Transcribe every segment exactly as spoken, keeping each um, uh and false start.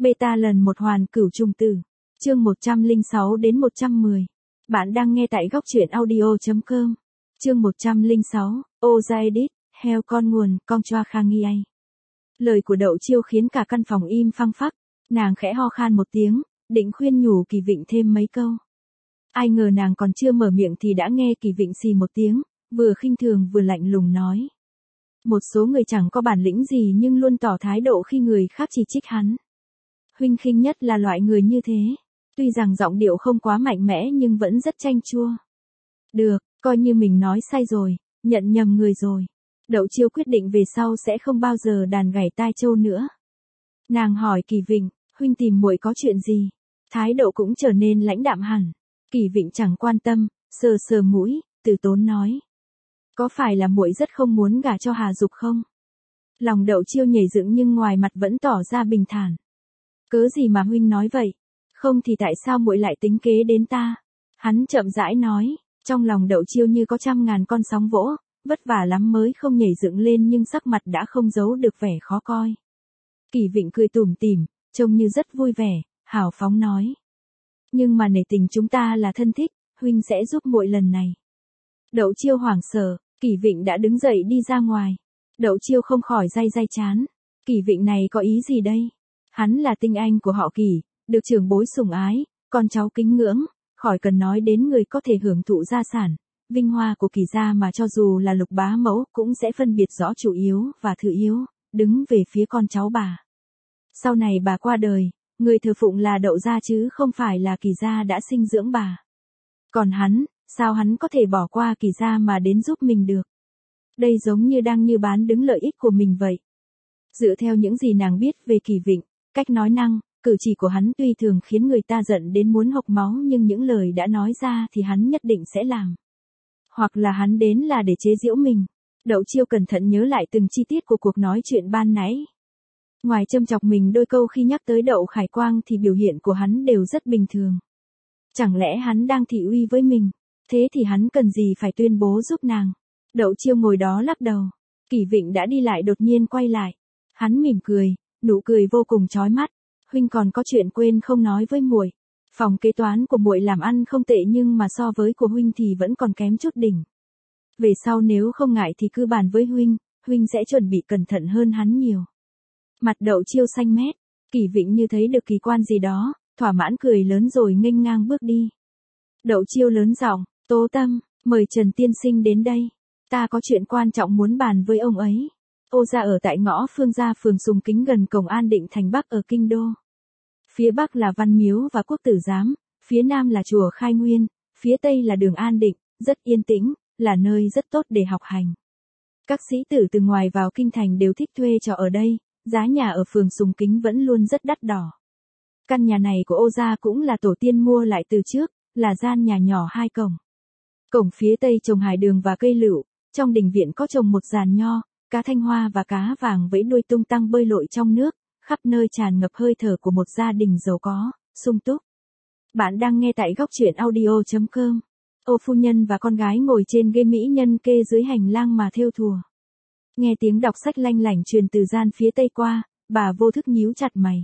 Beta lần một hoàn cửu trùng tử. Chương một trăm lẻ sáu đến một trăm mười. Bạn đang nghe tại góc truyện audio chấm com. Chương một trăm lẻ sáu, Oza Edit, heo con nguồn, con choa khang nghi ai. Lời của Đậu Chiêu khiến cả căn phòng im phăng phắc, nàng khẽ ho khan một tiếng, định khuyên nhủ Kỳ Vịnh thêm mấy câu. Ai ngờ nàng còn chưa mở miệng thì đã nghe Kỳ Vịnh xì một tiếng, vừa khinh thường vừa lạnh lùng nói. Một số người chẳng có bản lĩnh gì nhưng luôn tỏ thái độ khi người khác chỉ trích hắn. Huynh khinh nhất là loại người như thế. Tuy rằng giọng điệu không quá mạnh mẽ nhưng vẫn rất chanh chua. Được, coi như mình nói sai rồi, nhận nhầm người rồi. Đậu Chiêu quyết định về sau sẽ không bao giờ đàn gảy tai trâu nữa. Nàng hỏi Kỳ Vịnh, huynh tìm muội có chuyện gì? Thái độ cũng trở nên lãnh đạm hẳn. Kỳ Vịnh chẳng quan tâm, sờ sờ mũi, từ tốn nói. Có phải là muội rất không muốn gả cho Hà Dục không? Lòng Đậu Chiêu nhảy dựng nhưng ngoài mặt vẫn tỏ ra bình thản. Cớ gì mà huynh nói vậy? Không thì tại sao muội lại tính kế đến ta? Hắn chậm rãi nói, trong lòng Đậu Chiêu như có trăm ngàn con sóng vỗ, vất vả lắm mới không nhảy dựng lên nhưng sắc mặt đã không giấu được vẻ khó coi. Kỳ Vịnh cười tủm tỉm, trông như rất vui vẻ, hào phóng nói. Nhưng mà nể tình chúng ta là thân thích, huynh sẽ giúp muội lần này. Đậu Chiêu hoảng sợ, Kỳ Vịnh đã đứng dậy đi ra ngoài. Đậu Chiêu không khỏi day day chán. Kỳ Vịnh này có ý gì đây? Hắn là tinh anh của họ Kỳ, được trưởng bối sủng ái, con cháu kính ngưỡng, khỏi cần nói đến người có thể hưởng thụ gia sản, vinh hoa của Kỳ gia mà cho dù là Lục bá mẫu cũng sẽ phân biệt rõ chủ yếu và thứ yếu, đứng về phía con cháu bà. Sau này bà qua đời, người thờ phụng là Đậu gia chứ không phải là Kỳ gia đã sinh dưỡng bà. Còn hắn, sao hắn có thể bỏ qua Kỳ gia mà đến giúp mình được? Đây giống như đang như bán đứng lợi ích của mình vậy. Dựa theo những gì nàng biết về Kỳ Vịnh, cách nói năng, cử chỉ của hắn tuy thường khiến người ta giận đến muốn hộc máu nhưng những lời đã nói ra thì hắn nhất định sẽ làm. Hoặc là hắn đến là để chế giễu mình. Đậu Chiêu cẩn thận nhớ lại từng chi tiết của cuộc nói chuyện ban nãy. Ngoài châm chọc mình đôi câu khi nhắc tới Đậu Khải Quang thì biểu hiện của hắn đều rất bình thường. Chẳng lẽ hắn đang thị uy với mình? Thế thì hắn cần gì phải tuyên bố giúp nàng? Đậu Chiêu ngồi đó lắc đầu. Kỳ Vịnh đã đi lại đột nhiên quay lại. Hắn mỉm cười, nụ cười vô cùng chói mắt. Huynh còn có chuyện quên không nói với muội. Phòng kế toán của muội làm ăn không tệ nhưng mà so với của huynh thì vẫn còn kém chút đỉnh. Về sau nếu không ngại thì cứ bàn với huynh, huynh sẽ chuẩn bị cẩn thận hơn hắn nhiều. Mặt Đậu Chiêu xanh mét, Kỳ Vịnh như thấy được kỳ quan gì đó, thỏa mãn cười lớn rồi nghênh ngang bước đi. Đậu Chiêu lớn giọng, Tố Tâm, mời Trần tiên sinh đến đây. Ta có chuyện quan trọng muốn bàn với ông ấy. Ô gia ở tại ngõ Phương Gia phường Sùng Kính gần cổng An Định thành Bắc ở Kinh Đô. Phía Bắc là Văn Miếu và Quốc Tử Giám, phía Nam là chùa Khai Nguyên, phía Tây là đường An Định, rất yên tĩnh, là nơi rất tốt để học hành. Các sĩ tử từ ngoài vào kinh thành đều thích thuê trọ ở đây, giá nhà ở phường Sùng Kính vẫn luôn rất đắt đỏ. Căn nhà này của Ô gia cũng là tổ tiên mua lại từ trước, là gian nhà nhỏ hai cổng. Cổng phía Tây trồng hải đường và cây lựu, trong đình viện có trồng một giàn nho, cá thanh hoa và cá vàng vẫy đuôi tung tăng bơi lội trong nước, khắp nơi tràn ngập hơi thở của một gia đình giàu có, sung túc. Bạn đang nghe tại góc truyện audio chấm com. Ô phu nhân và con gái ngồi trên ghế mỹ nhân kê dưới hành lang mà thêu thùa. Nghe tiếng đọc sách lanh lảnh truyền từ gian phía Tây qua, bà vô thức nhíu chặt mày.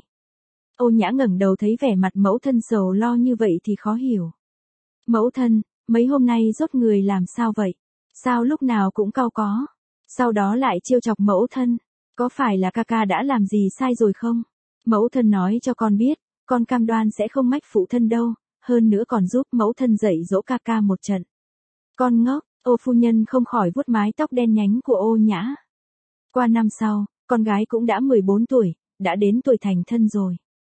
Ô Nhã ngẩng đầu thấy vẻ mặt mẫu thân sầu lo như vậy thì khó hiểu. Mẫu thân, mấy hôm nay rốt người làm sao vậy? Sao lúc nào cũng cau có? Sau đó lại trêu chọc mẫu thân. Có phải là ca ca đã làm gì sai rồi không? Mẫu thân nói cho con biết, con cam đoan sẽ không mách phụ thân đâu, hơn nữa còn giúp mẫu thân dạy dỗ ca ca một trận. Con ngốc, Ô phu nhân không khỏi vuốt mái tóc đen nhánh của Ô Nhã. Qua năm sau, con gái cũng đã mười bốn tuổi, đã đến tuổi thành thân rồi.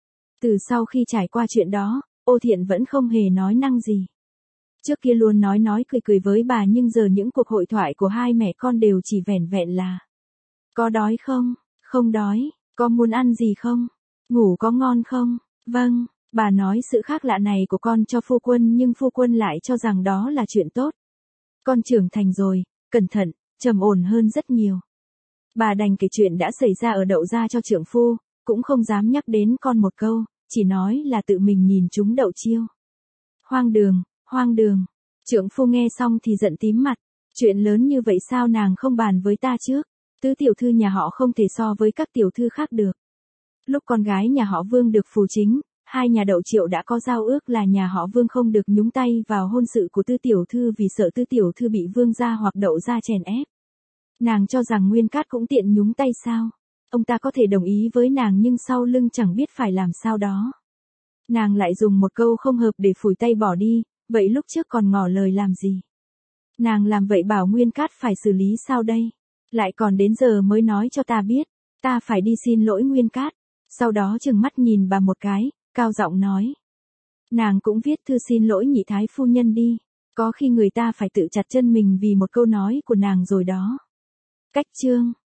Từ sau khi trải qua chuyện đó, Ô Thiện vẫn không hề nói năng gì. Trước kia luôn nói nói cười cười với bà nhưng giờ những cuộc hội thoại của hai mẹ con đều chỉ vẻn vẹn là: có đói không? Không đói. Có muốn ăn gì không? Ngủ có ngon không? Vâng. Bà nói sự khác lạ này của con cho phu quân nhưng phu quân lại cho rằng đó là chuyện tốt. Con trưởng thành rồi, cẩn thận, trầm ổn hơn rất nhiều. Bà đành kể chuyện đã xảy ra ở Đậu gia cho trượng phu, cũng không dám nhắc đến con một câu, chỉ nói là tự mình nhìn chúng Đậu Chiêu. Hoang đường, hoang đường. Trượng phu nghe xong thì giận tím mặt. Chuyện lớn như vậy sao nàng không bàn với ta trước? Tứ tiểu thư nhà họ không thể so với các tiểu thư khác được. Lúc con gái nhà họ Vương được phù chính, hai nhà Đậu Triệu đã có giao ước là nhà họ Vương không được nhúng tay vào hôn sự của Tư tiểu thư vì sợ Tư tiểu thư bị Vương gia hoặc Đậu gia chèn ép. Nàng cho rằng Nguyên Cát cũng tiện nhúng tay sao? Ông ta có thể đồng ý với nàng nhưng sau lưng chẳng biết phải làm sao đó. Nàng lại dùng một câu không hợp để phủi tay bỏ đi, vậy lúc trước còn ngỏ lời làm gì? Nàng làm vậy bảo Nguyên Cát phải xử lý sao đây? Lại còn đến giờ mới nói cho ta biết, ta phải đi xin lỗi Nguyên Cát. Sau đó trừng mắt nhìn bà một cái, cao giọng nói. Nàng cũng viết thư xin lỗi nhị thái phu nhân đi, có khi người ta phải tự chặt chân mình vì một câu nói của nàng rồi đó. Cách chương